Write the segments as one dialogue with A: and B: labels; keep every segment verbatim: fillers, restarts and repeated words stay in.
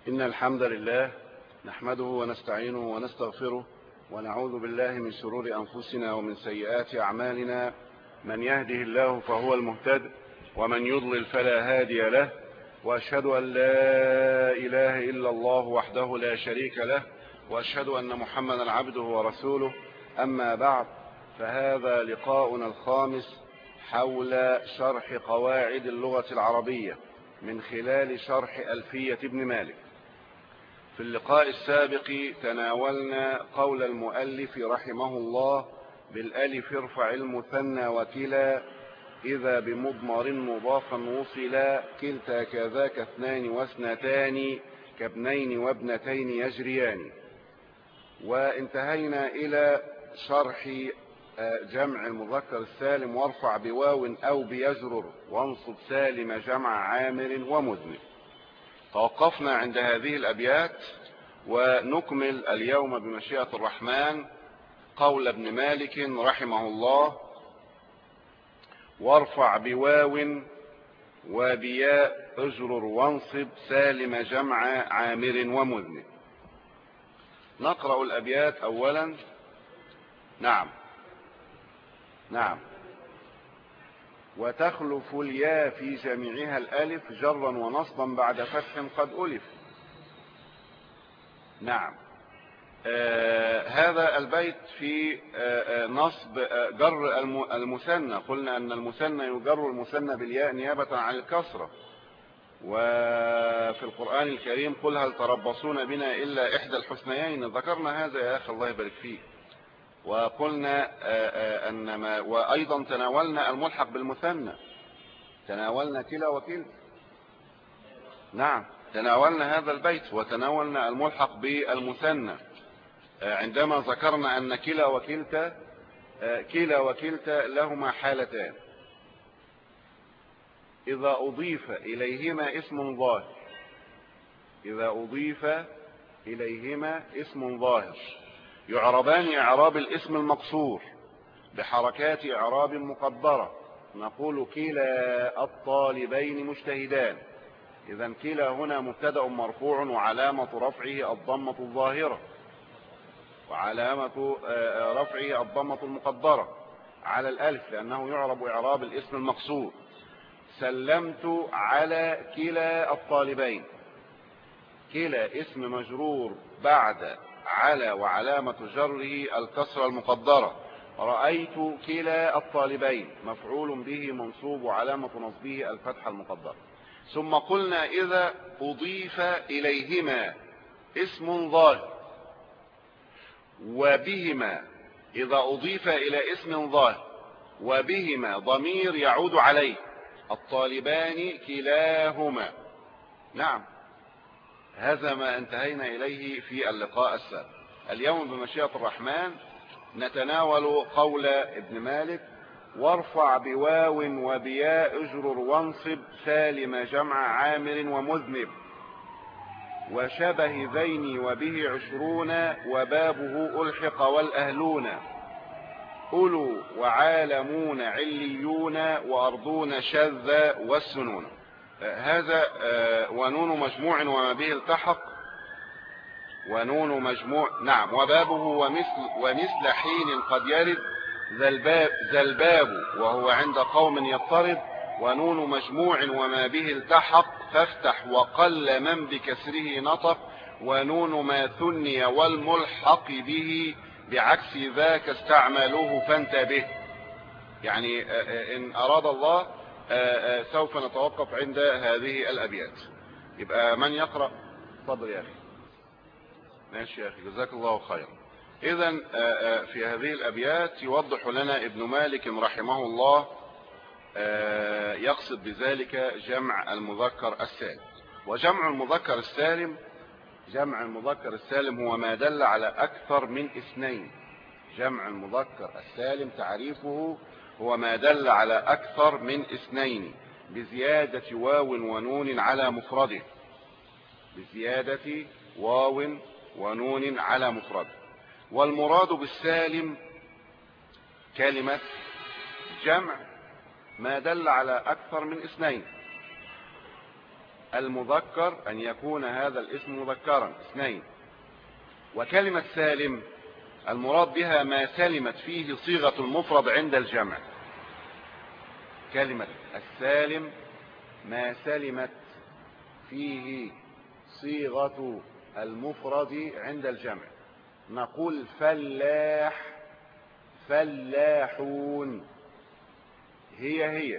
A: إن الحمد لله نحمده ونستعينه ونستغفره ونعوذ بالله من شرور أنفسنا ومن سيئات أعمالنا. من يهده الله فهو المهتد ومن يضلل فلا هادي له، وأشهد أن لا إله إلا الله وحده لا شريك له، وأشهد أن محمدا عبده ورسوله. أما بعد، فهذا لقاؤنا الخامس حول شرح قواعد اللغة العربية من خلال شرح ألفية ابن مالك. في اللقاء السابق تناولنا قول المؤلف رحمه الله: بالألف ارفع المثنى وكلا إذا بمضمر مضافا وصلا، كلتا كذاك اثنان واثنتان كابنين وابنتين يجريان. وانتهينا إلى شرح جمع المذكر السالم: وارفع بواو أو بيجرر وانصب سالم جمع عامر ومذنب. توقفنا عند هذه الأبيات، ونكمل اليوم بمشيئة الرحمن قول ابن مالك رحمه الله: وارفع بواو وبياء اجرر وانصب سالم جمع عامر ومذنب. نقرأ الأبيات أولا. نعم نعم وتخلف الياء في جميعها الألف جرا ونصبا بعد فتح قد ألف. نعم آه هذا البيت في آه نصب آه جر المثنى. قلنا أن المثنى يجر المثنى بالياء نيابة عن الكسرة. وفي القرآن الكريم: قل هل تربصون بنا إلا إحدى الحسنيين. ذكرنا هذا يا أخي الله يبارك فيك. وقلنا أن ما وأيضا تناولنا الملحق بالمثنى، تناولنا كلا وكلتا. نعم تناولنا هذا البيت وتناولنا الملحق بالمثنى عندما ذكرنا أن كلا وكلتا كلا وكلتا لهما حالتان: إذا أضيف إليهما اسم ظاهر إذا أضيف إليهما اسم ظاهر يعربان إعراب الاسم المقصور بحركات إعراب مقدرة. نقول: كلا الطالبين مجتهدان. إذا كلا هنا مبتدأ مرفوع وعلامة رفعه الضمة الظاهرة، وعلامة رفعه الضمة المقدرة على الألف لأنه يعرب إعراب الاسم المقصور. سلمت على كلا الطالبين. كلا اسم مجرور بعد على وعلامة جره الكسرة المقدرة. رأيت كلا الطالبين مفعول به منصوب وعلامة نصبه الفتحة المقدرة. ثم قلنا: إذا أضيف إليهما اسم ظاهر وبهما إذا أضيف إلى اسم ظاهر وبهما ضمير يعود عليه الطالبان كلاهما. نعم هذا ما انتهينا إليه في اللقاء السابق. اليوم بمشيئة الرحمن نتناول قول ابن مالك: وارفع بواو وبياء اجرر وانصب سالم جمع عامر ومذنب، وشبه ذين وبه عشرون وبابه ألحق والأهلون، أولو وعالمون عليون وأرضون شذ والسنون. هذا ونون مجموع وما به التحق ونون مجموع. نعم وبابه ومثل ومثل حين قد يرد ذا الباب وهو عند قوم يضطرب، ونون مجموع وما به التحق فافتح وقل من بكسره نطق، ونون ما ثني والملحق به بعكس ذاك استعملوه فانتبه. يعني إن أراد الله سوف نتوقف عند هذه الأبيات. يبقى من يقرأ؟ تفضل يا أخي. ماشي يا أخي جزاك الله خيرا. إذن في هذه الأبيات يوضح لنا ابن مالك رحمه الله يقصد بذلك جمع المذكر السالم. وجمع المذكر السالم جمع المذكر السالم هو ما دل على أكثر من اثنين. جمع المذكر السالم تعريفه هو ما دل على أكثر من اثنين بزيادة واو ونون على مفرده بزيادة واو ونون على مفرده. والمراد بالسالم كلمة جمع ما دل على أكثر من اثنين. المذكر أن يكون هذا الاسم مذكرا اثنين. وكلمة سالم المراد بها ما سلمت فيه صيغة المفرد عند الجمع. كلمة السالم ما سلمت فيه صيغة المفرد عند الجمع. نقول فلاح، فلاحون، هي هي.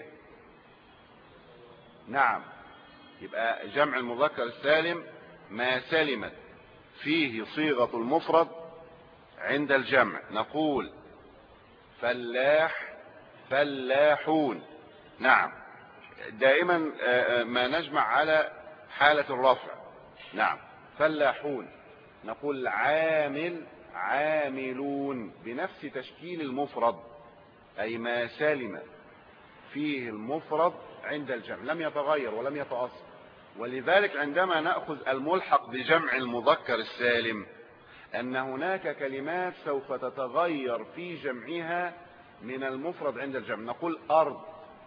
A: نعم، يبقى جمع المذكر السالم ما سلمت فيه صيغة المفرد عند الجمع. نقول فلاح، فلاحون. نعم، دائما ما نجمع على حالة الرفع. نعم، فلاحون. نقول عامل، عاملون، بنفس تشكيل المفرد، أي ما سلم فيه المفرد عند الجمع لم يتغير ولم يتأثر. ولذلك عندما نأخذ الملحق بجمع المذكر السالم أن هناك كلمات سوف تتغير في جمعها من المفرد عند الجمع. نقول أرض،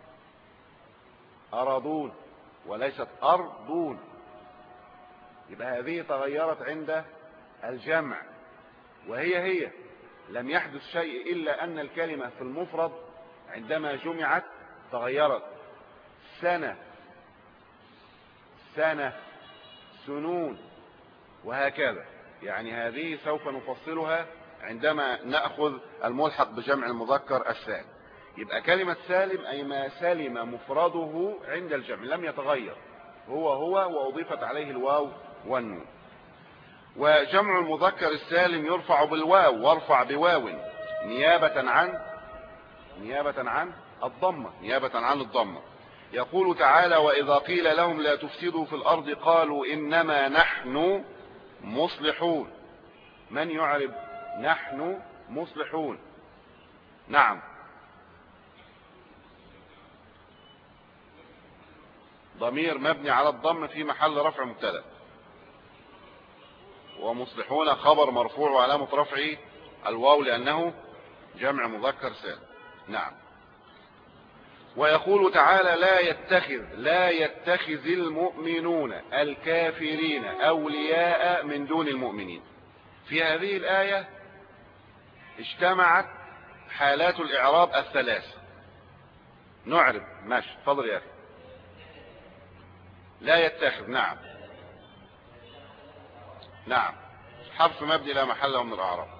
A: أرضون، وليست أرضون. يبقى هذه تغيرت عند الجمع، وهي هي لم يحدث شيء إلا أن الكلمة في المفرد عندما جمعت تغيرت. سنة، سنة، سنون، وهكذا. يعني هذه سوف نفصلها عندما نأخذ الملحق بجمع المذكر السالم. يبقى كلمة سالم أي ما سلم مفرده عند الجمع لم يتغير، هو هو وأضيفت عليه الواو والنون. وجمع المذكر السالم يرفع بالواو، وارفع بواو نيابة عن نيابة عن الضمة، نيابة عن الضمة. يقول تعالى وإذا قيل لهم لا تفسدوا في الأرض قالوا إنما نحن مصلحون. من يعرب نحن مصلحون؟ نعم، ضمير مبني على الضم في محل رفع مبتدا، ومصلحون خبر مرفوع وعلامة رفعه الواو لأنه جمع مذكر سالم. نعم. ويقول تعالى لا يتخذ لا يتخذ المؤمنون الكافرين أولياء من دون المؤمنين. في هذه الآية اجتمعت حالات الإعراب الثلاث. نعرب ماشي، فضل يا أخي. لا يتخذ، نعم نعم، حرف مبني لا محل له من الإعراب.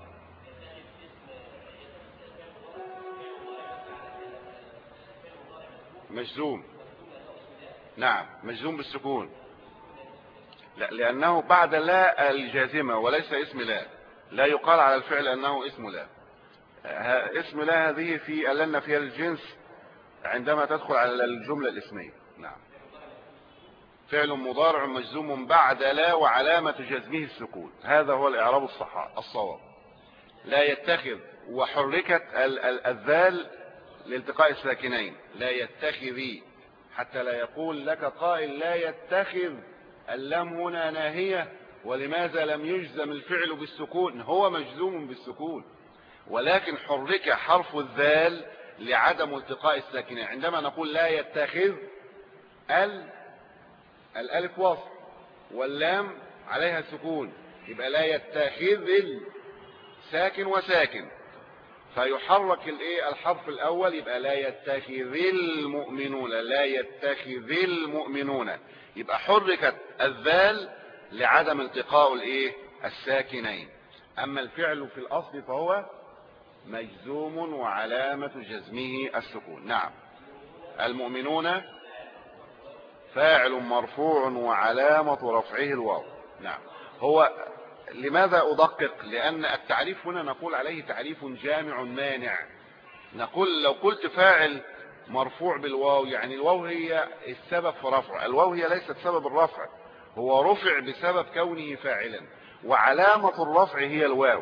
A: مجزوم، نعم مجزوم بالسكون، لا لأنه بعد لا الجازمة وليس اسم لا. لا يقال على الفعل أنه اسم لا. اسم لا هذه في لنا فيها الجنس عندما تدخل على الجملة الاسمية. نعم، فعل مضارع مجزوم بعد لا وعلامة جزمه السكون، هذا هو الإعراب الصواب. لا يتخذ، وحركت الذال لالتقاء الساكنين، لا يتخذي، حتى لا يقول لك قائل لا يتخذ، اللام هنا ناهية ولماذا لم يجزم الفعل بالسكون؟ هو مجزوم بالسكون، ولكن حرك حرف الذال لعدم التقاء الساكنين. عندما نقول لا يتخذ، ال الالف وصل واللام عليها سكون، يبقى لا يتخذ ساكن وساكن، فيحرك الايه الحرف الاول، يبقى لا يتخذ المؤمنون، لا يتخذ المؤمنون، يبقى حركت الذال لعدم التقاء الايه الساكنين. اما الفعل في الاصل فهو مجزوم وعلامة جزمه السكون. نعم. المؤمنون فاعل مرفوع وعلامة رفعه الواو. نعم. هو لماذا أدقق؟ لأن التعريف هنا نقول عليه تعريف جامع مانع. نقول لو قلت فاعل مرفوع بالواو يعني الواو هي السبب في رفع، الواو هي ليست سبب الرفع، هو رفع بسبب كونه فاعلا، وعلامة الرفع هي الواو.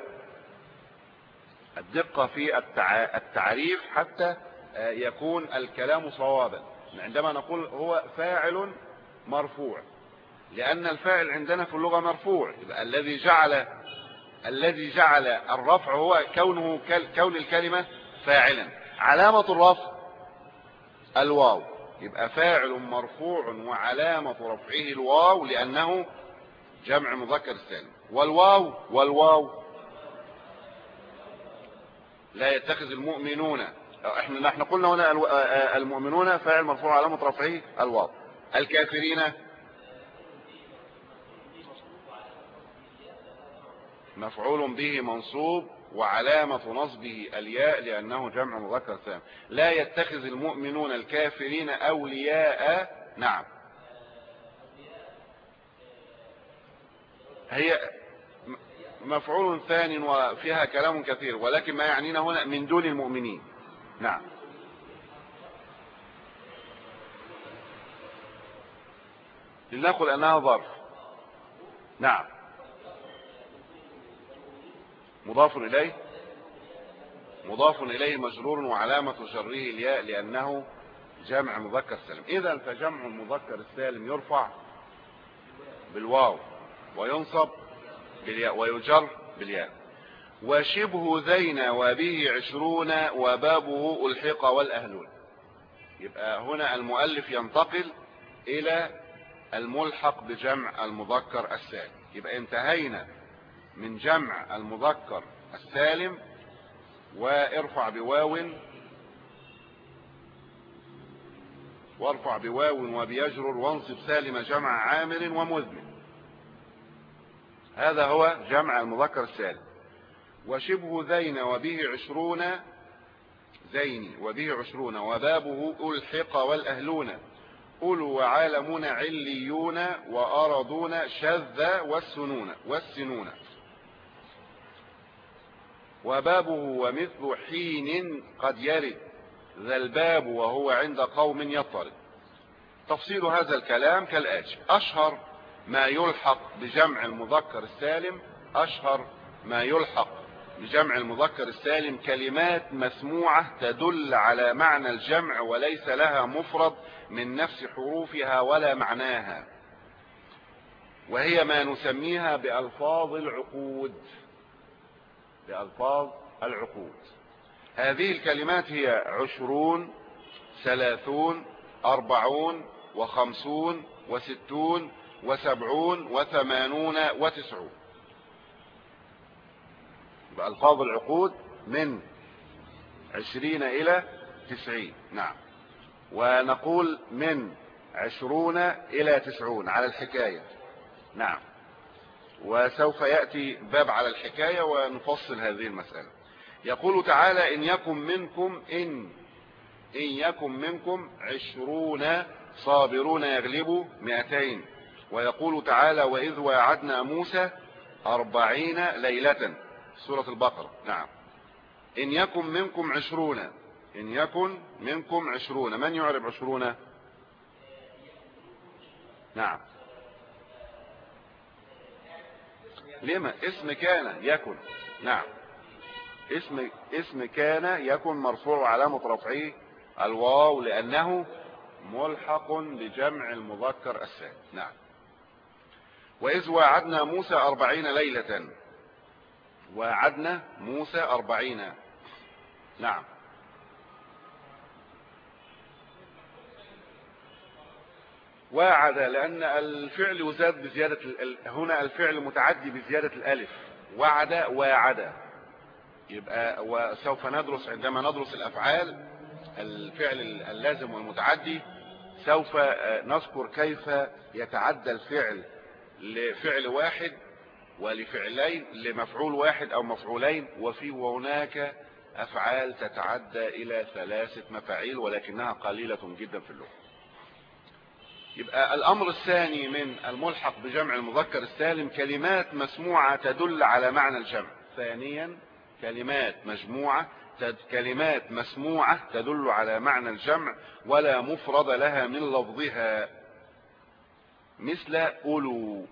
A: الدقة في التعريف حتى يكون الكلام صوابا. عندما نقول هو فاعل مرفوع، لأن الفاعل عندنا في اللغة مرفوع، يبقى الذي جعل الذي جعل الرفع هو كونه كون الكلمة فاعلا. علامة الرفع الواو، يبقى فاعل مرفوع وعلامة رفعه الواو لأنه جمع مذكر سالم. والواو والواو لا يتخذ المؤمنون، احنا نحن قلنا هنا المؤمنون فاعل مرفوع علامة رفعه الواو. الكافرين مفعول به منصوب وعلامة نصبه الياء لأنه جمع مذكر سالم. لا يتخذ المؤمنون الكافرين أولياء. نعم، هي مفعول ثاني وفيها كلام كثير، ولكن ما يعنينا هنا من دون المؤمنين. نعم، لنقل أنها ظرف. نعم، مضاف إليه مضاف إليه مجرور وعلامة جره الياء لأنه جمع مذكر سالم. إذا فجمع المذكر السالم يرفع بالواو وينصب بالياء ويجر بالياء. وشبه ذين وبه عشرون وبابه ألحق والأهلون. يبقى هنا المؤلف ينتقل إلى الملحق بجمع المذكر السالم. يبقى انتهينا من جمع المذكر السالم، وارفع بواو وارفع بواو وبيجرر وانصب سالم جمع عامر ومذمن. هذا هو جمع المذكر السالم. وشبه ذين وبه عشرون زين وبه عشرون وبابه ألحق والأهلون أولو وعالمون عليون وأرضون شذ والسنون والسنون. وبابه ومثل حين قد يرد ذا الباب وهو عند قوم يطرد. تفصيل هذا الكلام كالآتي: أشهر ما يلحق بجمع المذكر السالم أشهر ما يلحق بجمع المذكر السالم كلمات مسموعة تدل على معنى الجمع وليس لها مفرد من نفس حروفها ولا معناها، وهي ما نسميها بألفاظ العقود. بألفاظ العقود هذه الكلمات هي عشرون، ثلاثون، أربعون، وخمسون، وستون، وسبعون، وثمانون، وتسعون. بألفاظ العقود من عشرين إلى تسعين. نعم، ونقول من عشرون إلى تسعون على الحكاية. نعم، وسوف يأتي باب على الحكاية ونفصل هذه المسألة. يقول تعالى: إن يكن منكم إن إن يكن منكم عشرون صابرون يغلبوا مئتين. ويقول تعالى: وإذ واعدنا موسى أربعين ليلة، سورة البقرة. نعم، إن يكن منكم عشرون إن يكن منكم عشرون. من يعرب عشرون؟ نعم، لما اسم كان يكن. نعم، اسم اسم كان يكن مرفوع علامة رفعه الواو لأنه ملحق بجمع المذكر السالم. نعم، وإذ واعدنا موسى أربعين ليلة. واعدنا موسى أربعين. نعم، واعد لأن الفعل يزاد بزيادة هنا الفعل متعدي بزيادة الألف. وعد واعد. يبقى وسوف ندرس عندما ندرس الأفعال الفعل اللازم والمتعدي سوف نذكر كيف يتعدى الفعل لفعل واحد ولفعلين لمفعول واحد أو مفعولين، وفي هناك أفعال تتعدى إلى ثلاثة مفاعيل ولكنها قليلة جدا في اللغة. يبقى الأمر الثاني من الملحق بجمع المذكر السالم كلمات مسموعة تدل على معنى الجمع. ثانيا كلمات مجموعة تد... كلمات مسموعة تدل على معنى الجمع ولا مفرد لها من لفظها، مثل أولو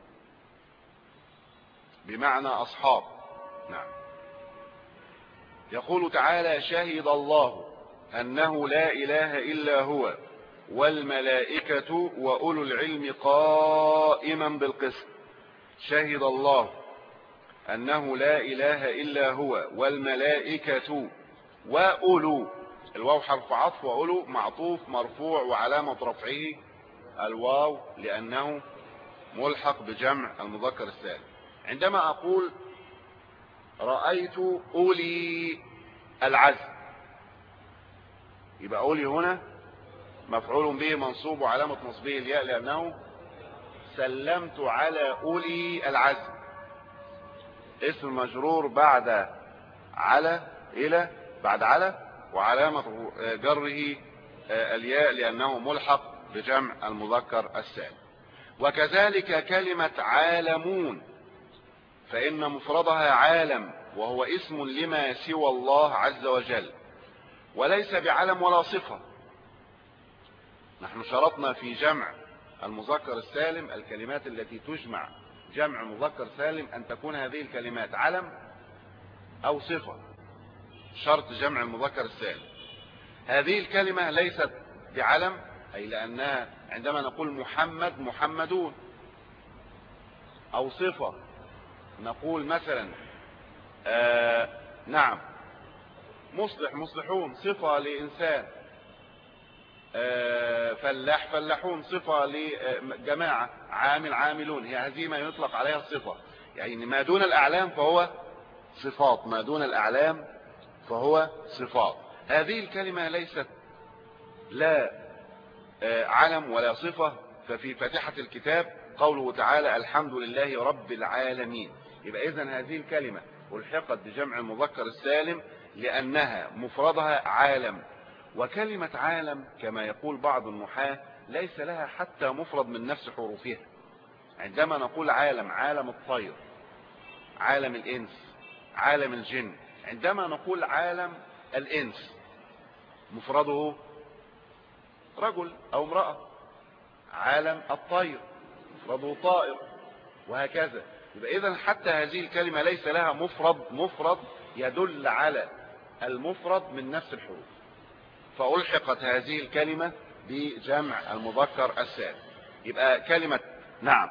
A: بمعنى أصحاب. نعم، يقول تعالى: شهد الله أنه لا إله إلا هو والملائكة وأولو العلم قائما بالقسط. شهد الله أنه لا إله إلا هو والملائكة وأولو الواو حرف عطف، وأقوله معطوف مرفوع وعلامة رفعه الواو لأنه ملحق بجمع المذكر السالم. عندما أقول رأيت أولي العزم، يبقى أولي هنا مفعول به منصوب وعلامة نصبه الياء لأنه سلمت على أولي العزم، اسم مجرور بعد على إلى بعد على، وعلامة جره الياء لأنه ملحق بجمع المذكر السالم. وكذلك كلمة عالمون فإن مفردها عالم، وهو اسم لما سوى الله عز وجل، وليس بعلم ولا صفة. نحن شرطنا في جمع المذكر السالم الكلمات التي تجمع جمع مذكر سالم أن تكون هذه الكلمات علم أو صفة، شرط جمع المذكر السالم. هذه الكلمة ليست بعلم، أي لأنها عندما نقول محمد محمدون، أو صفة نقول مثلا آه نعم مصلح مصلحون صفة لإنسان، آه فلاح فلاحون صفة لجماعة، عامل عاملون، هي هذه ما يطلق عليها الصفة. يعني ما دون الأعلام فهو صفات، ما دون الأعلام فهو صفات. هذه الكلمة ليست لا آه علم ولا صفة. ففي فاتحة الكتاب قوله تعالى الحمد لله رب العالمين، يبقى إذن هذه الكلمة ألحقت بجمع المذكر السالم لأنها مفردها عالم. وكلمة عالم كما يقول بعض النحاة ليس لها حتى مفرد من نفس حروفها. عندما نقول عالم، عالم الطير، عالم الإنس، عالم الجن. عندما نقول عالم الإنس مفرده رجل أو امرأة، عالم الطير مفرده طائر، وهكذا. يبقى إذن حتى هذه الكلمة ليس لها مفرد مفرد يدل على المفرد من نفس الحروف، فألحقت هذه الكلمة بجمع المذكر السالم. يبقى كلمة نعم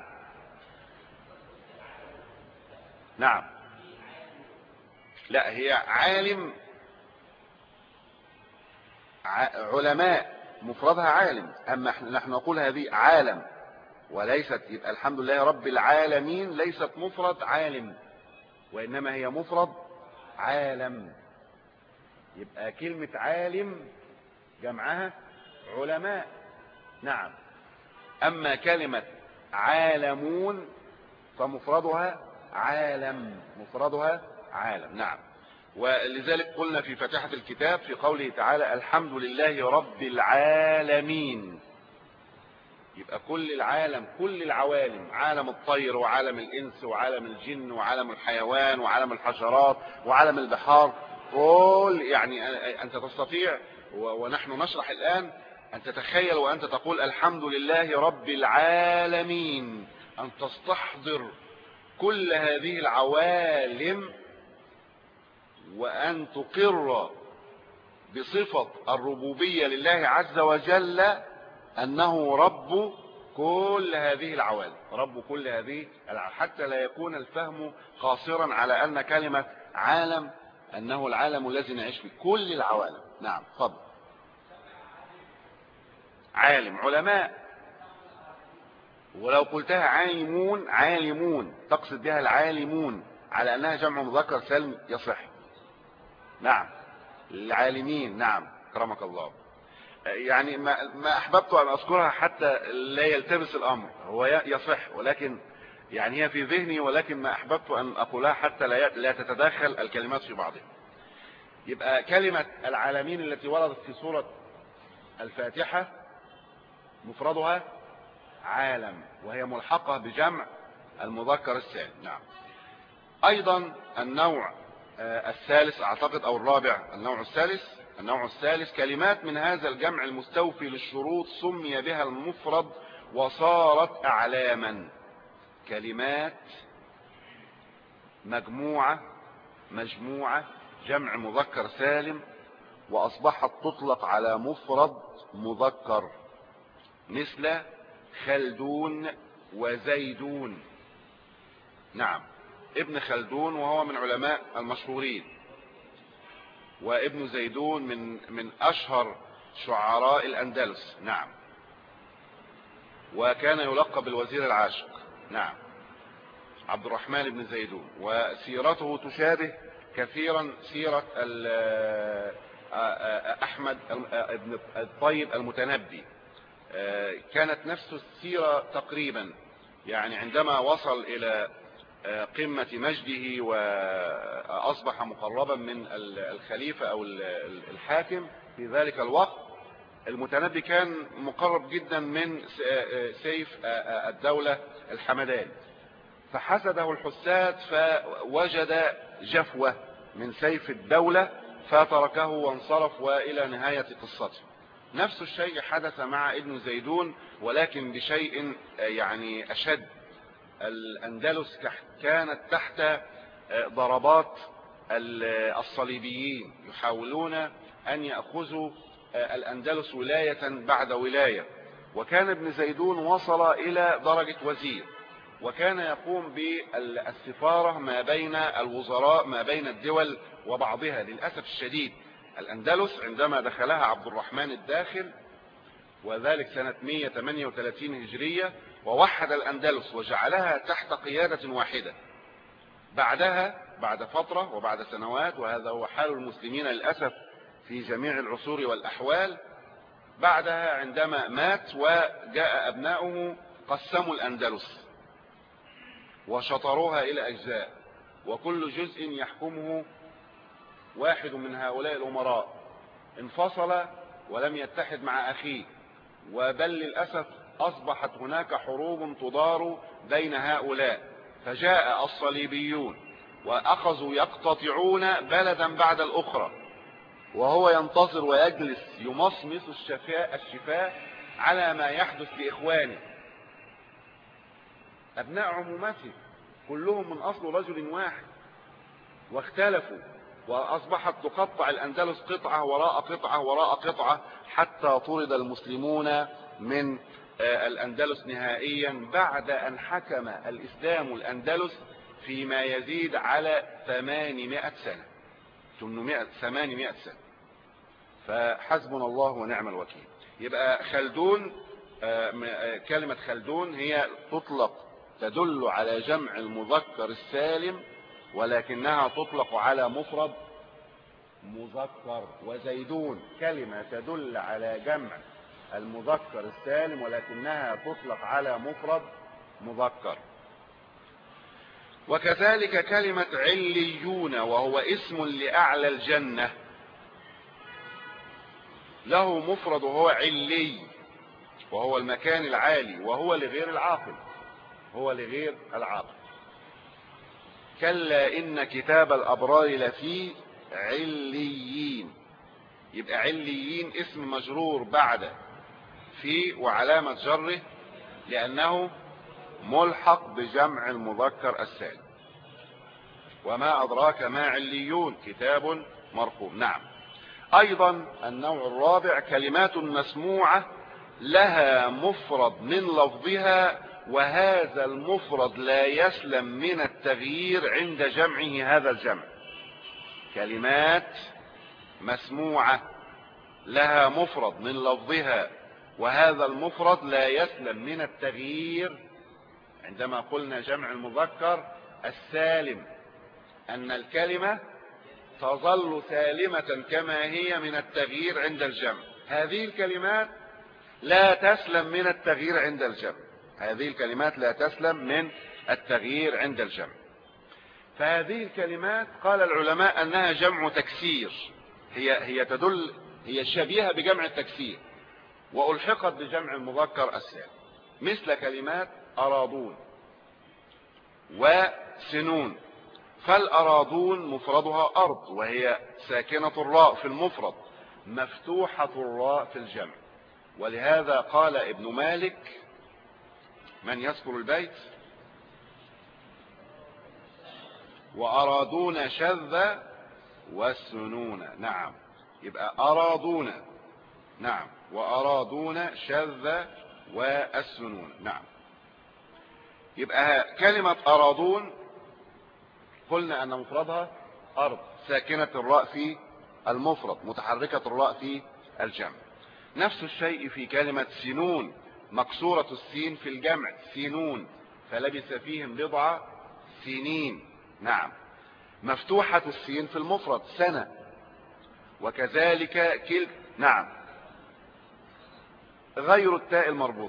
A: نعم لا، هي عالم علماء مفردها عالم، أما نحن نقول هذه عالم وليست. يبقى الحمد لله رب العالمين ليست مفرد عالم، وإنما هي مفرد عالم. يبقى كلمة عالم جمعها علماء. نعم. أما كلمة عالمون فمفردها عالم، مفردها عالم. نعم. ولذلك قلنا في فاتحة الكتاب في قوله تعالى الحمد لله رب العالمين، يبقى كل العالم، كل العوالم، عالم الطير وعالم الإنس وعالم الجن وعالم الحيوان وعالم الحشرات وعالم البحار، كل يعني أنت تستطيع ونحن نشرح الآن أن تتخيل وأنت تقول الحمد لله رب العالمين، أن تستحضر كل هذه العوالم وأن تقر بصفة الربوبية لله عز وجل أنه رب كل هذه العوالم، رب كل هذه العوالم، حتى لا يكون الفهم قاصرا على أن كلمة عالم أنه العالم الذي نعيش فيه، كل العوالم. نعم. فضل عالم علماء، ولو قلتها عالمون عالمون تقصد بها العالمون على أنها جمع مذكر سالم يصح. نعم. العالمين. نعم. كرمك الله. يعني ما, ما أحببت أن أذكرها حتى لا يلتبس الأمر، هو يصح ولكن يعني هي في ذهني، ولكن ما أحببت أن أقولها حتى لا لا تتداخل الكلمات في بعضها. يبقى كلمة العالمين التي وردت في سورة الفاتحة مفردها عالم، وهي ملحقة بجمع المذكر السالم. نعم. أيضا النوع الثالث أعتقد أو الرابع، النوع الثالث النوع الثالث كلمات من هذا الجمع المستوفي للشروط سمي بها المفرد وصارت أعلاما. كلمات مجموعة مجموعة جمع مذكر سالم وأصبحت تطلق على مفرد مذكر، مثل خلدون وزيدون. نعم. ابن خلدون وهو من علماء المشهورين، وابن زيدون من من أشهر شعراء الأندلس. نعم. وكان يلقب بالوزير العاشق. نعم. عبد الرحمن بن زيدون، وسيرته تشابه كثيرا سيرة أحمد بن الطيب المتنبي، كانت نفس السيرة تقريبا. يعني عندما وصل إلى قمة مجده وأصبح مقربا من الخليفة أو الحاكم في ذلك الوقت، المتنبي كان مقرب جدا من سيف الدولة الحمداني، فحسده الحساد فوجد جفوة من سيف الدولة فتركه وانصرف، وإلى نهاية قصته. نفس الشيء حدث مع ابن زيدون، ولكن بشيء يعني أشد. الأندلس كانت تحت ضربات الصليبيين، يحاولون أن يأخذوا الأندلس ولاية بعد ولاية، وكان ابن زيدون وصل إلى درجة وزير، وكان يقوم بالسفارة ما بين الوزراء ما بين الدول وبعضها. للأسف الشديد الأندلس عندما دخلها عبد الرحمن الداخل، وذلك سنة مئة وثمانية وثلاثين هجرية، ووحد الأندلس وجعلها تحت قيادة واحدة. بعدها بعد فترة وبعد سنوات، وهذا هو حال المسلمين للأسف في جميع العصور والأحوال، بعدها عندما مات وجاء أبناؤه قسموا الأندلس وشطروها إلى أجزاء، وكل جزء يحكمه واحد من هؤلاء الأمراء، انفصل ولم يتحد مع أخيه، وبل للأسف أصبحت هناك حروب تدار بين هؤلاء. فجاء الصليبيون وأخذوا يقتطعون بلدا بعد الأخرى، وهو ينتظر ويجلس يمصمص الشفاء الشفاء على ما يحدث لإخوانه أبناء عمومته، كلهم من أصل رجل واحد، واختلفوا، وأصبحت تقطع الأندلس قطعة وراء قطعة وراء قطعة، حتى طرد المسلمون من الأندلس نهائيا، بعد أن حكم الإسلام الأندلس فيما يزيد على ثمانمائة سنة ثمانمائة ثمانمائة سنة. فحسبنا الله ونعم الوكيل. يبقى خلدون، كلمة خلدون هي تطلق تدل على جمع المذكر السالم، ولكنها تطلق على مفرد مذكر. وزيدون كلمة تدل على جمع المذكر السالم، ولكنها تطلق على مفرد مذكر. وكذلك كلمة عليون، وهو اسم لأعلى الجنة، له مفرد وهو علي، وهو المكان العالي، وهو لغير العاقل، هو لغير العاقل. كلا إن كتاب الأبرار لفي عليين. يبقى عليين اسم مجرور بعد في، وعلامة جره لأنه ملحق بجمع المذكر السالم. وما أدراك ما عليون، كتاب مرقوم. نعم. أيضا النوع الرابع كلمات مسموعة لها مفرد من لفظها، وهذا المفرد لا يسلم من التغيير عند جمعه هذا الجمع. كلمات مسموعة لها مفرد من لفظها، وهذا المفرد لا يسلم من التغيير عندما قلنا جمع المذكر السالم، أن الكلمة تظل سالمة كما هي من التغيير عند الجمع. هذه الكلمات لا تسلم من التغيير عند الجمع، هذه الكلمات لا تسلم من التغيير عند الجمع. فهذه الكلمات قال العلماء أنها جمع تكسير، هي هي تدل هي شبيهة بجمع التكسير، وألحقت بجمع المذكر السالم، مثل كلمات أراضون وسنون. فالأراضون مفردها أرض، وهي ساكنة الراء في المفرد، مفتوحة الراء في الجمع. ولهذا قال ابن مالك، من يذكر البيت؟ وأرادون شذ والسنون. نعم. يبقى أرادون، نعم، وأرادون شذ والسنون. نعم. يبقى كلمة أرادون قلنا أن مفردها أرض ساكنة الراء في المفرد، متحركة الراء في الجمع. نفس الشيء في كلمة سنون، مكسورة السين في الجمع سنون، فلبث فيهم بضع سنين. نعم. مفتوحة السين في المفرد سنة. وكذلك كل نعم غير التاء المربوط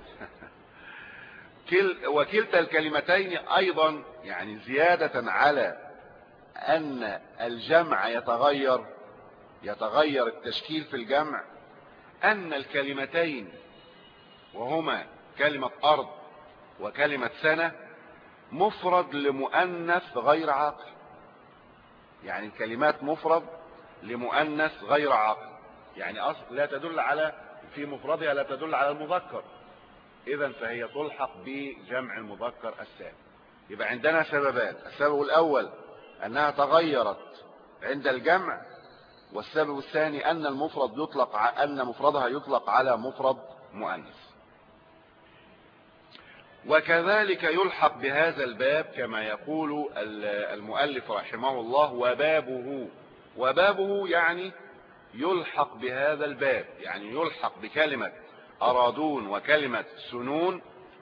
A: كل وكلتا الكلمتين أيضا يعني زيادة على أن الجمع يتغير يتغير التشكيل في الجمع، أن الكلمتين وهما كلمة أرض وكلمة سنة مفرد لمؤنث غير عاقل. يعني الكلمات مفرد لمؤنث غير عاقل، يعني أصل لا تدل على في مفردها لا تدل على المذكر، إذن فهي تلحق بجمع المذكر السالم. يبقى عندنا سببان: السبب الأول أنها تغيرت عند الجمع، والسبب الثاني أن المفرد يطلق أن مفردها يطلق على مفرد مؤنث. وكذلك يلحق بهذا الباب كما يقول المؤلف رحمه الله وبابه. وبابه يعني يلحق بهذا الباب، يعني يلحق بكلمة أرادون وكلمة سنون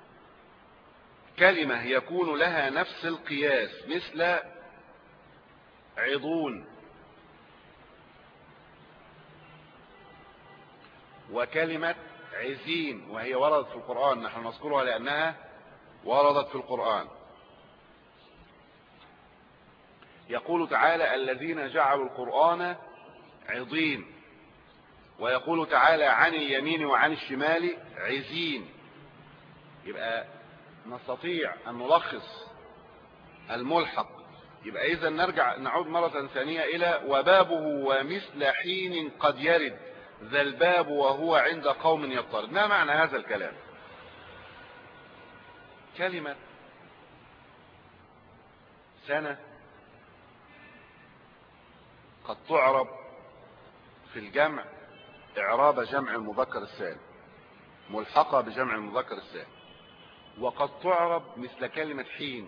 A: كلمة يكون لها نفس القياس، مثل عضون وكلمة عزين، وهي وردت في القرآن، نحن نذكرها لأنها وردت في القرآن. يقول تعالى الذين جعلوا القرآن عضين، ويقول تعالى عن اليمين وعن الشمال عزين. يبقى نستطيع أن نلخص الملحق. يبقى إذا نرجع نعود مرة ثانية إلى وبابه ومثل حين قد يرد ذا الباب وهو عند قوم يضطرد. ما معنى هذا الكلام؟ كلمة سنة قد تعرب في الجمع إعراب جمع المذكر السالم، ملحقة بجمع المذكر السالم، وقد تعرب مثل كلمة حين.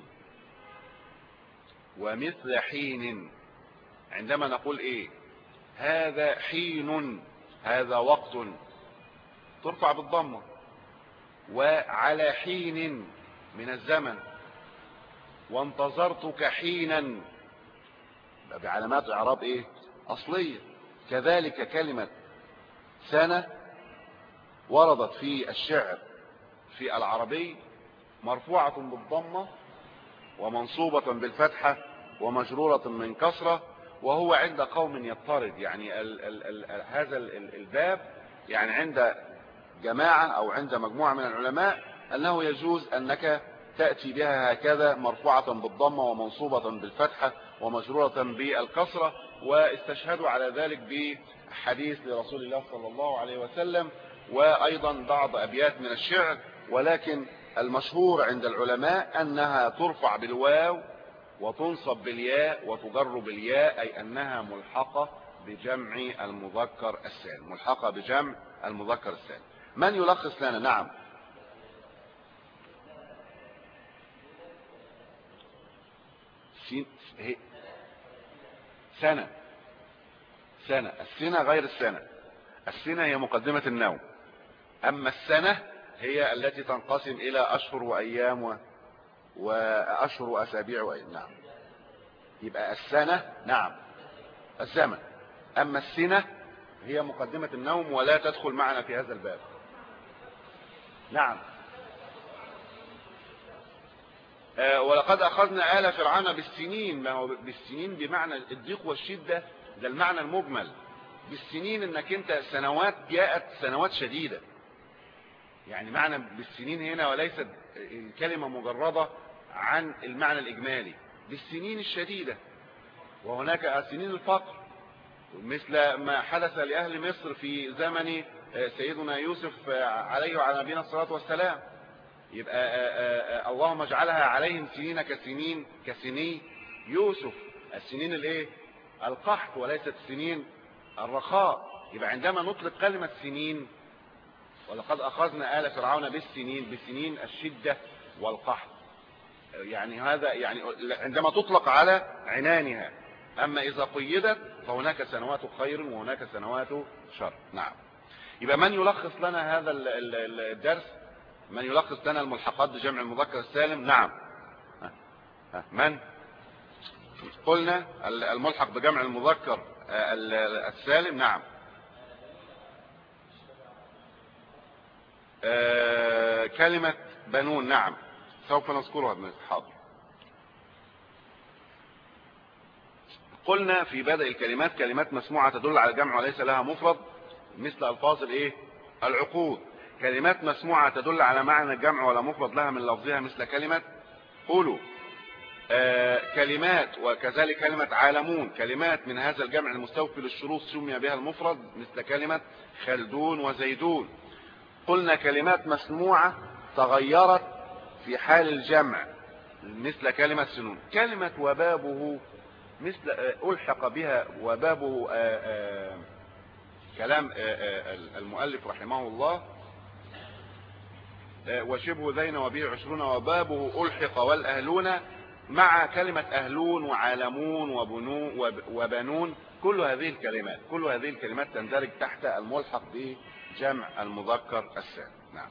A: ومثل حين عندما نقول ايه؟ هذا حين، هذا وقت، ترفع بالضمة. وعلى حين من الزمن، وانتظرتك حينا بعلامات اعراب ايه؟ اصلية. كذلك كلمة سنة وردت في الشعر في العربي مرفوعة بالضمة ومنصوبة بالفتحة ومجرورة من كسرة، وهو عند قوم يضطرد. يعني ال ال ال هذا ال الباب يعني عند جماعة أو عند مجموعة من العلماء أنه يجوز أنك تأتي بها هكذا مرفوعة بالضمة ومنصوبة بالفتحة ومجرورة بالكسرة، واستشهدوا على ذلك بحديث لرسول الله صلى الله عليه وسلم وأيضا بعض أبيات من الشعر. ولكن المشهور عند العلماء أنها ترفع بالواو وتنصب بالياء وتجر بالياء، أي أنها ملحقة بجمع المذكر السالم، ملحقة بجمع المذكر السالم. من يلخص لنا؟ نعم. سنة سنة السنة غير السنة. السنة هي مقدمة النوم، أما السنة هي التي تنقسم إلى أشهر وأيام و... وأشهر وأسابيع وأيام. نعم. يبقى السنة نعم الزمن، أما السنة هي مقدمة النوم ولا تدخل معنا في هذا الباب. نعم. آه ولقد أخذنا آل فرعون بالسنين. ما هو بالسنين بمعنى الضيق والشدة، ده المعنى المجمل. بالسنين انك انت سنوات، جاءت سنوات شديدة، يعني معنى بالسنين هنا وليست الكلمة مجردة عن المعنى الإجمالي. بالسنين الشديدة، وهناك سنين الفقر مثل ما حدث لأهل مصر في زمن سيدنا يوسف عليه وعلى نبينا الصلاة والسلام. يبقى اللهم اجعلها عليهم سنين كسنين كسني يوسف. السنين الايه؟ القحط، وليست سنين الرخاء. يبقى عندما نطلق كلمة سنين ولقد أخذنا آل فرعون بالسنين، بسنين الشدة والقحط، يعني هذا يعني عندما تطلق على عنانها. أما إذا قيدت فهناك سنوات خير وهناك سنوات شر. نعم. يبقى من يلخص لنا هذا الدرس؟ من يلخص لنا الملحقات بجمع المذكر السالم؟ نعم. من؟ قلنا الملحق بجمع المذكر السالم. نعم. كلمة بنون. نعم، سوف نذكرها ابن حاضر. قلنا في بدء الكلمات كلمات مسموعة تدل على الجمع وليس لها مفرد، مثل الفاظ الايه؟ العقود. كلمات مسموعة تدل على معنى الجمع ولا مفرد لها من لفظها، مثل كلمة قولوا. آه كلمات وكذلك كلمة عالمون، كلمات من هذا الجمع المستوفي للشروط سمي بها المفرد، مثل كلمة خلدون وزيدون. قلنا كلمات مسموعة تغيرت في حال الجمع، مثل كلمة سنون. كلمة وبابه، مثل ألحق بها وبابه. آآ آآ كلام آآ المؤلف رحمه الله، وشبه ذين وبه عشرون وبابه ألحق والأهلون، مع كلمة أهلون وعالمون وبنو وبنون. كل هذه الكلمات كل هذه الكلمات تندرج تحت الملحق بجمع المذكر السالم. نعم.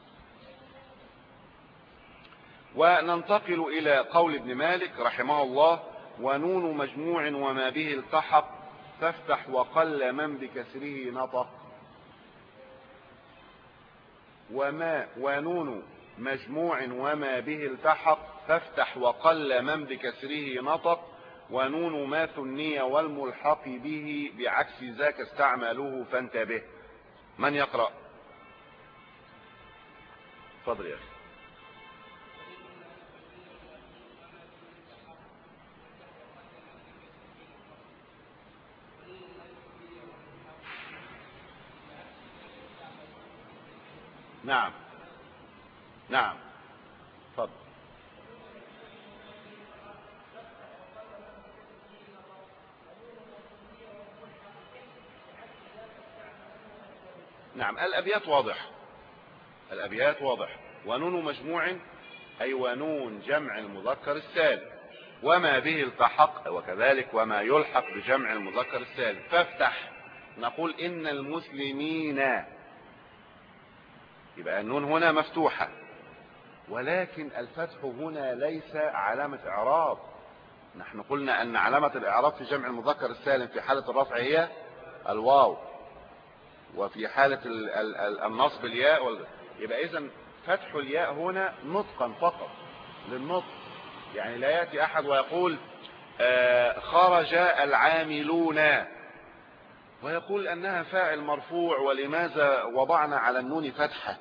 A: وننتقل إلى قول ابن مالك رحمه الله: ونون مجموع وما به التحق فافتح وقل من بكسره نطق. وما ونون مجموع وما به التحق فافتح وقل من بكسره نطق. ونون ما ثني والملحق به بعكس ذاك استعملوه فانتبه. من يقرأ؟ تفضل يا أخي. نعم نعم تفضل. نعم، الأبيات واضح، الأبيات واضح. ونون مجموع أي ونون جمع المذكر السالم، وما به التحق وكذلك وما يلحق بجمع المذكر السالم. فافتح، نقول إن المسلمين، يبقى النون هنا مفتوحة، ولكن الفتح هنا ليس علامة إعراب. نحن قلنا أن علامة الإعراب في جمع المذكر السالم في حالة الرفع هي الواو، وفي حالة النصب الياء وال... يبقى إذن فتح الياء هنا نطقا فقط للنطق. يعني لا يأتي أحد ويقول آه خرج العاملون ويقول أنها فاعل مرفوع ولماذا وضعنا على النون فتحة.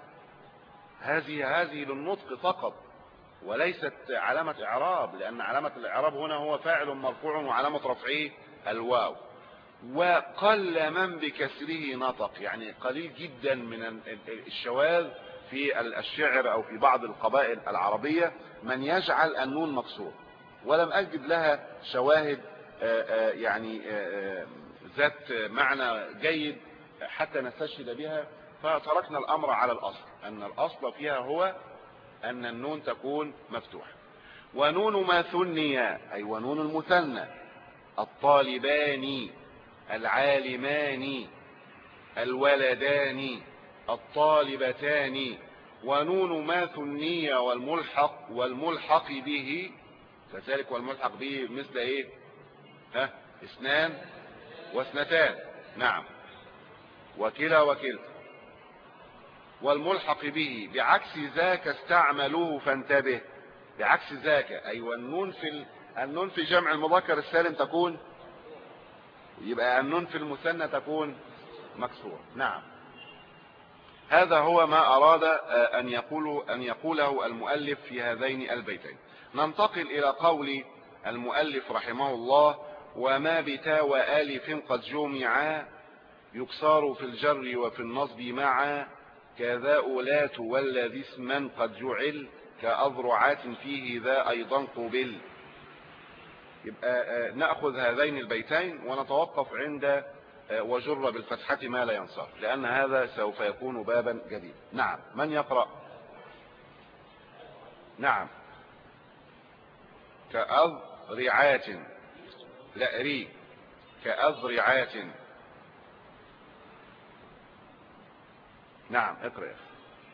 A: هذه هذه للنطق فقط وليست علامة إعراب، لأن علامة الإعراب هنا هو فاعل مرفوع وعلامة رفعه الواو. وقل من بكسره نطق، يعني قليل جدا من الشواذ في الشعر أو في بعض القبائل العربية من يجعل النون مكسور، ولم أجد لها شواهد يعني ذات معنى جيد حتى نستشهد بها، فتركنا الأمر على الأصل، أن الأصل فيها هو أن النون تكون مفتوحة. ونون ما ثني أي ونون المثنى: الطالبان، العالمان، الولدان، الطالبتان. ونون ما ثني والملحق والملحق به كذلك، والملحق به مثل ايه؟ ها، اثنان واثنتان. نعم، وكلا وكلتا. والملحق به بعكس ذاك استعملوه فانتبه. بعكس ذاك اي أيوة النون في ال... النون في جمع المذكر السالم تكون، يبقى النون في المثنى تكون مكسور. نعم، هذا هو ما أراد أن يقوله أن يقوله المؤلف في هذين البيتين. ننتقل إلى قول المؤلف رحمه الله: وما بتا وآلف قد جمعا يكسر في الجر وفي النصب معا كذا أولات والذي اسما قد جعل كأذرعات فيه ذا أيضا قبل. يبقى نأخذ هذين البيتين ونتوقف عند وجر بالفتحة ما لا ينصرف، لأن هذا سوف يكون بابا جديد. نعم، من يقرأ؟ نعم. كأذرعات، لا ري كأذرعات. نعم اقرأ يا أخي.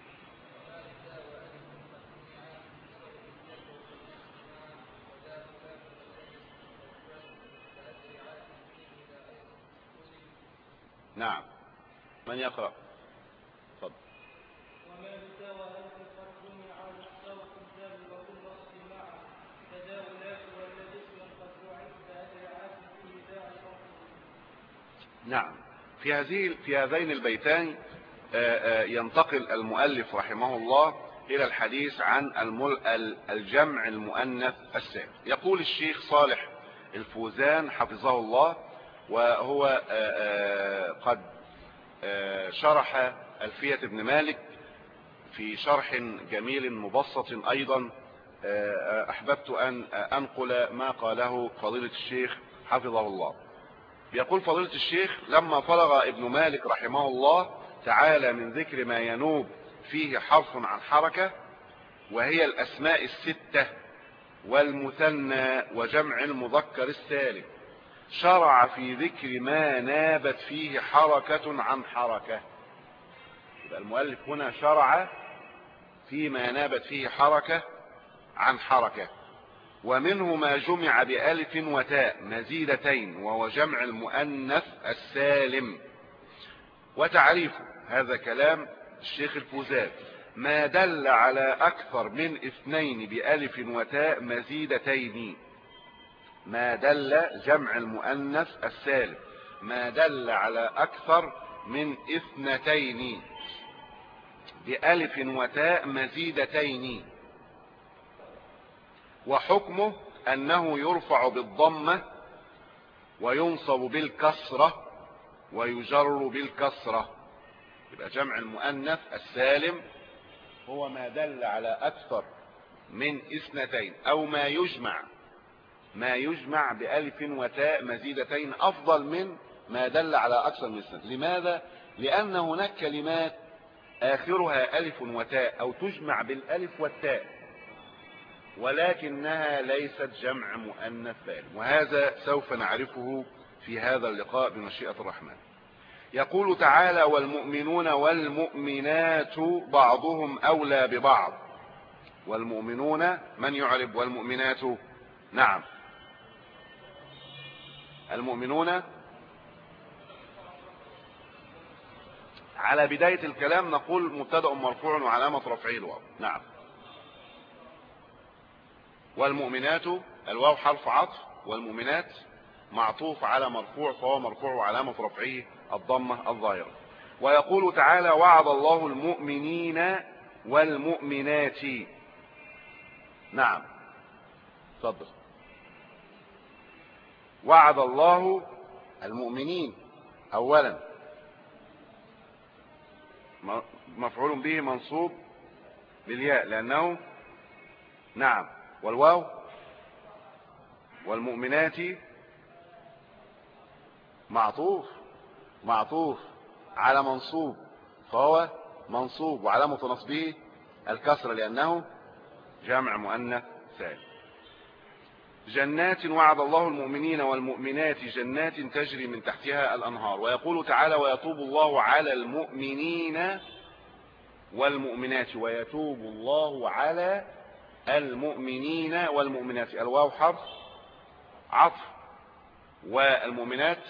A: نعم من يقرأ؟ تفضل. وما بسوى ألف قد جمع والصوت الدم وكل وصف معه تداولات والذي قد رعد أدرعات فيه داعي. نعم في هذه في هذين البيتان ينتقل المؤلف رحمه الله إلى الحديث عن الجمع المؤنث السالم. يقول الشيخ صالح الفوزان حفظه الله، وهو قد شرح ألفية ابن مالك في شرح جميل مبسط أيضا، أحببت أن أنقل ما قاله فضيلة الشيخ حفظه الله. يقول فضيلة الشيخ: لما فرغ ابن مالك رحمه الله تعالى من ذكر ما ينوب فيه حرف عن حركة، وهي الأسماء الستة والمثنى وجمع المذكر السالم، شرع في ذكر ما نابت فيه حركة عن حركة. يبقى المؤلف هنا شرع فيما نابت فيه حركة عن حركة، ومنه ما جمع بألف وتاء مزيدتين وهو جمع المؤنث السالم. وتعريفه، هذا كلام الشيخ الفوزان: ما دل على أكثر من اثنين بألف وتاء مزيدتين. ما دل جمع المؤنث السالم ما دل على أكثر من اثنتين بألف وتاء مزيدتين. وحكمه أنه يرفع بالضمة وينصب بالكسرة ويجر بالكسرة. يبقى جمع المؤنث السالم هو ما دل على أكثر من اثنتين، أو ما يجمع ما يجمع بألف وتاء مزيدتين، أفضل من ما دل على أكثر من اثنتين. لماذا؟ لأن هناك كلمات آخرها ألف وتاء أو تجمع بالألف والتاء ولكنها ليست جمع مؤنث سالم، وهذا سوف نعرفه في هذا اللقاء بمشيئة الرحمن. يقول تعالى: والمؤمنون والمؤمنات بعضهم أولى ببعض. والمؤمنون من يعرب والمؤمنات؟ نعم المؤمنون على بداية الكلام نقول مبتدأ مرفوع وعلامة رفعه الواو. نعم. والمؤمنات الواو حرف عطف، والمؤمنات معطوف على مرفوع فهو مرفوع وعلامة رفعه الضمة الظاهرة. ويقول تعالى: وعد الله المؤمنين والمؤمنات. نعم تفضل. وعد الله المؤمنين اولا مفعول به منصوب بالياء لانه نعم، والواو والمؤمنات معطوف معطوف على منصوب فهو منصوب وعلامة نصبه الكسرة لانه جمع مؤنث سالم. جنات وعد الله المؤمنين والمؤمنات جنات تجري من تحتها الأنهار. ويقول تعالى: ويتوب الله على المؤمنين والمؤمنات. ويتوب الله على المؤمنين والمؤمنات. الواو حرف عطف والمؤمنات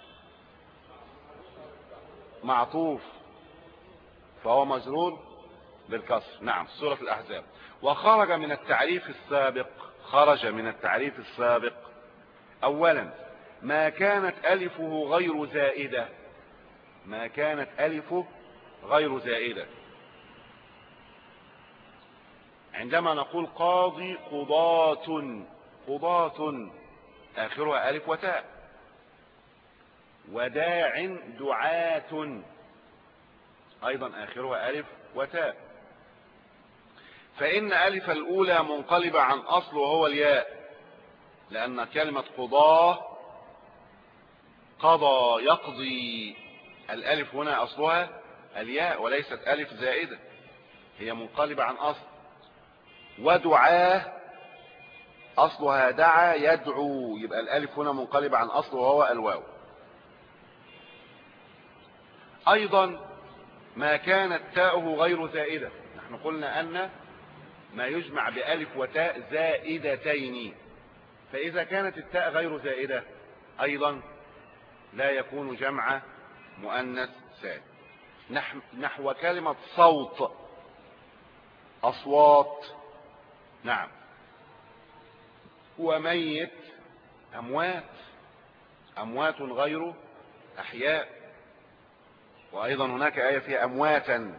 A: معطوف فهو مجرور بالكسر. نعم سورة الأحزاب. وخرج من التعريف السابق خرج من التعريف السابق اولا ما كانت الفه غير زائدة ما كانت الفه غير زائدة. عندما نقول قاضي قضاة قضاة اخرها الف وتاء، وداع دعاة ايضا اخرها الف وتاء، فإن ألف الأولى منقلبة عن أصل وهو الياء، لأن كلمة قضاة قضى يقضي الألف هنا أصلها الياء وليست ألف زائدة، هي منقلبة عن أصل. ودعاه أصلها دعا يدعو، يبقى الألف هنا منقلبة عن أصل وهو الواو. أيضا ما كانت تاؤه غير زائدة، نحن قلنا أن ما يجمع بألف وتاء زائدتين، فإذا كانت التاء غير زائدة أيضا لا يكون جمع مؤنث سالم. نحو كلمة صوت، أصوات، نعم. وميت أموات، أموات غير أحياء. وأيضا هناك آية فيها أمواتا،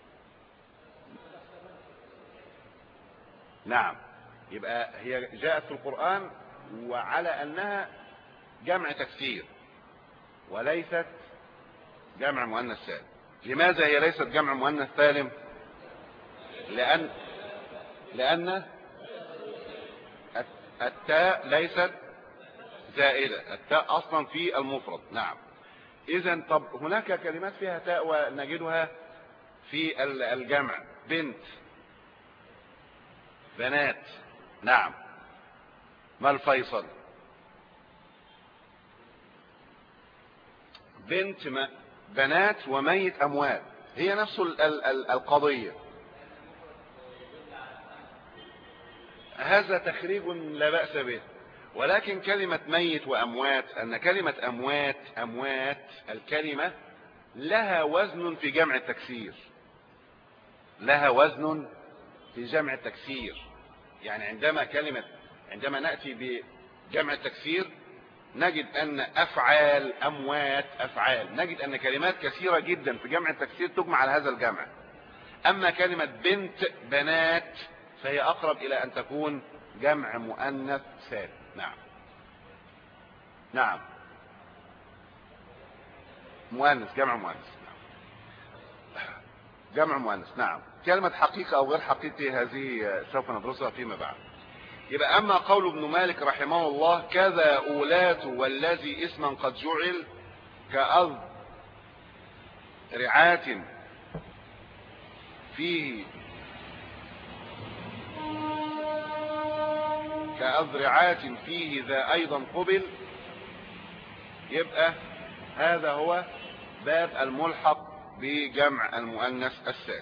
A: نعم. يبقى هي جاءت في القرآن وعلى أنها جمع تكسير وليست جمع مؤنث سالم. لماذا هي ليست جمع مؤنث سالم؟ لأن لأن التاء ليست زائدة، التاء أصلا في المفرد، نعم. إذن طب هناك كلمات فيها تاء ونجدها في الجمع، بنت، بنات، نعم. ما الفيصل؟ بنت، ما بنات، وميت أموات، هي نفس القضية. هذا تخريج لا بأس به، ولكن كلمة ميت وأموات، أن كلمة أموات أموات الكلمة لها وزن في جمع التكسير، لها وزن في جمع التكسير. يعني عندما كلمة عندما نأتي بجمع التكسير نجد أن أفعال أموات أفعال، نجد أن كلمات كثيرة جدا في جمع التكسير تجمع على هذا الجمع. أما كلمة بنت، بنات، فهي أقرب إلى أن تكون جمع مؤنث سالم، نعم. نعم، مؤنث، جمع مؤنث، جمع مؤنث، نعم. كلمة حقيقة أو غير حقيقي هذه سوف ندرسها فيما بعد. يبقى أما قول ابن مالك رحمه الله كذا أولات والذي اسما قد جعل كأذ رعات فيه كأذرعات فيه ذا أيضا قبل، يبقى هذا هو باب الملحق بجمع المؤنث السالم.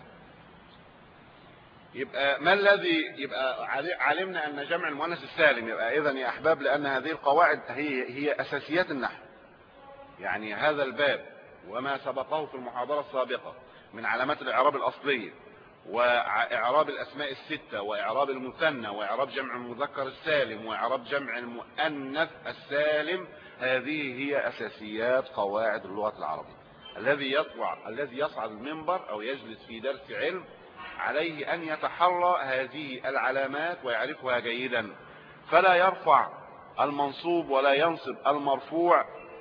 A: يبقى ما الذي يبقى علمنا أن جمع المؤنث السالم، يبقى إذن يا أحباب، لأن هذه القواعد هي هي أساسيات النحو. يعني هذا الباب وما سبقه في المحاضرة السابقة من علامات الإعراب الأصلية وإعراب الأسماء الستة وإعراب المثنى وإعراب جمع المذكر السالم وإعراب جمع المؤنث السالم، هذه هي أساسيات قواعد اللغة العربية. الذي يطلع الذي يصعد المنبر أو يجلس في درس علم عليه أن يتحرى هذه العلامات ويعرفها جيدا، فلا يرفع المنصوب ولا ينصب المرفوع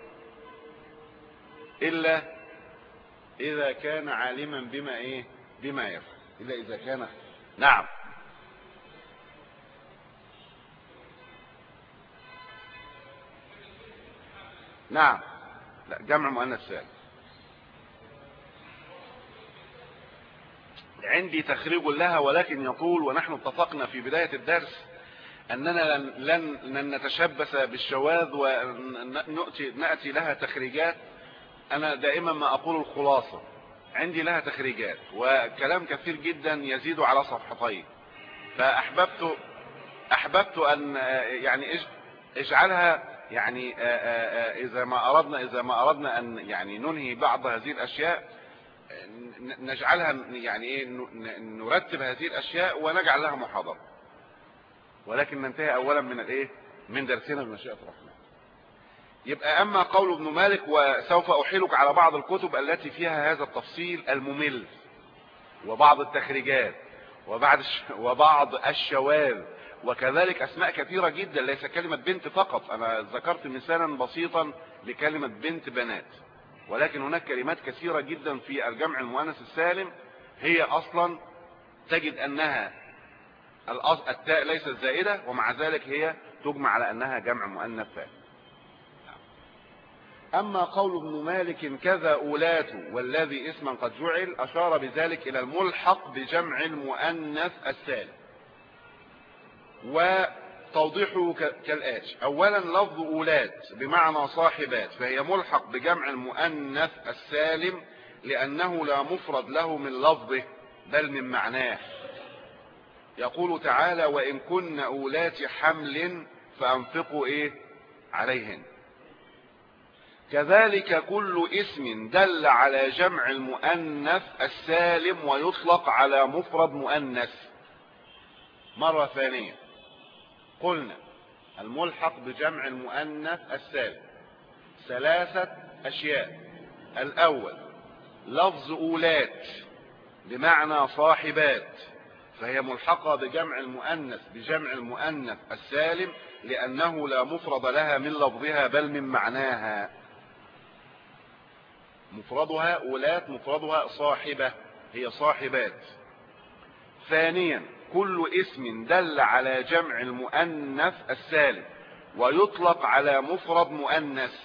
A: إلا إذا كان عالما بما إيه بما يفعل، إلا إذا كان، نعم. نعم، لا، جمع مؤنث سالم. عندي تخريج لها ولكن يطول، ونحن اتفقنا في بداية الدرس أننا لن, لن نتشبث بالشواذ ونأتي نأتي لها تخريجات. أنا دائما ما أقول الخلاصة، عندي لها تخريجات وكلام كثير جدا يزيد على صفحتين، فأحببت أحببت أن يعني اجعلها يعني إذا ما أردنا إذا ما أردنا أن يعني ننهي بعض هذه الأشياء نجعلها يعني إيه نرتب هذه الأشياء ونجعل لها محاضرة، ولكن ننتهي أولا من الإيه من درسنا بمشيئة الرحمن. يبقى أما قول ابن مالك، وسوف أحيلك على بعض الكتب التي فيها هذا التفصيل الممل وبعض التخريجات وبعض وبعض الشواذ، وكذلك أسماء كثيرة جدا، ليس كلمة بنت فقط. أنا ذكرت مثالا بسيطا لكلمة بنت، بنات، ولكن هناك كلمات كثيرة جدا في الجمع المؤنث السالم هي أصلا تجد أنها التاء ليست زائدة، ومع ذلك هي تجمع على أنها جمع مؤنث سالم. أما قول ابن مالك كذا أولات والذي اسما قد جعل، أشار بذلك إلى الملحق بجمع المؤنث السالم، وتوضيحه كالآتي: أولا لفظ أولات بمعنى صاحبات، فهي ملحق بجمع المؤنث السالم لأنه لا مفرد له من لفظه بل من معناه. يقول تعالى وإن كن أولات حمل فأنفقوا إيه عليهن. كذلك كل اسم دل على جمع المؤنث السالم ويطلق على مفرد مؤنث. مرة ثانية قلنا الملحق بجمع المؤنث السالم ثلاثة أشياء. الأول لفظ أولات بمعنى صاحبات، فهي ملحقة بجمع المؤنث بجمع المؤنث السالم لأنه لا مفرد لها من لفظها بل من معناها. مفردها أولات، مفردها صاحبة، هي صاحبات. ثانيا كل اسم دل على جمع المؤنث السالم ويطلق على مفرد مؤنث.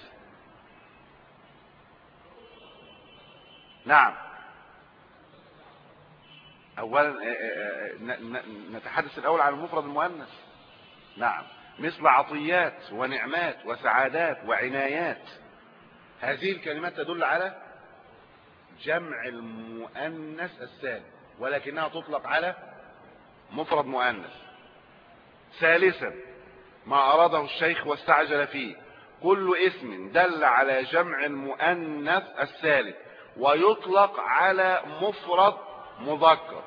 A: نعم، اولا نتحدث الاول عن المفرد المؤنث. نعم، مثل عطيات ونعمات وسعادات وعنايات، هذه الكلمات تدل على جمع المؤنث السالم ولكنها تطلق على مفرد مؤنث. ثالثا ما أراده الشيخ واستعجل فيه، كل اسم دل على جمع المؤنث السالم ويطلق على مفرد مذكر،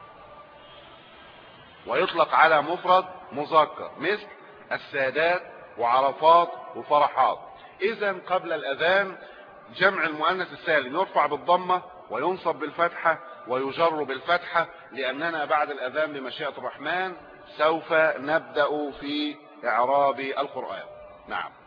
A: ويطلق على مفرد مذكر مثل السادات وعرفات وفرحات. إذا قبل الأذان جمع المؤنث السالم يرفع بالضمة وينصب بالفتحة ويجر بالفتحة، لأننا بعد الأذان بمشيئة الرحمن سوف نبدأ في إعراب القرآن. نعم.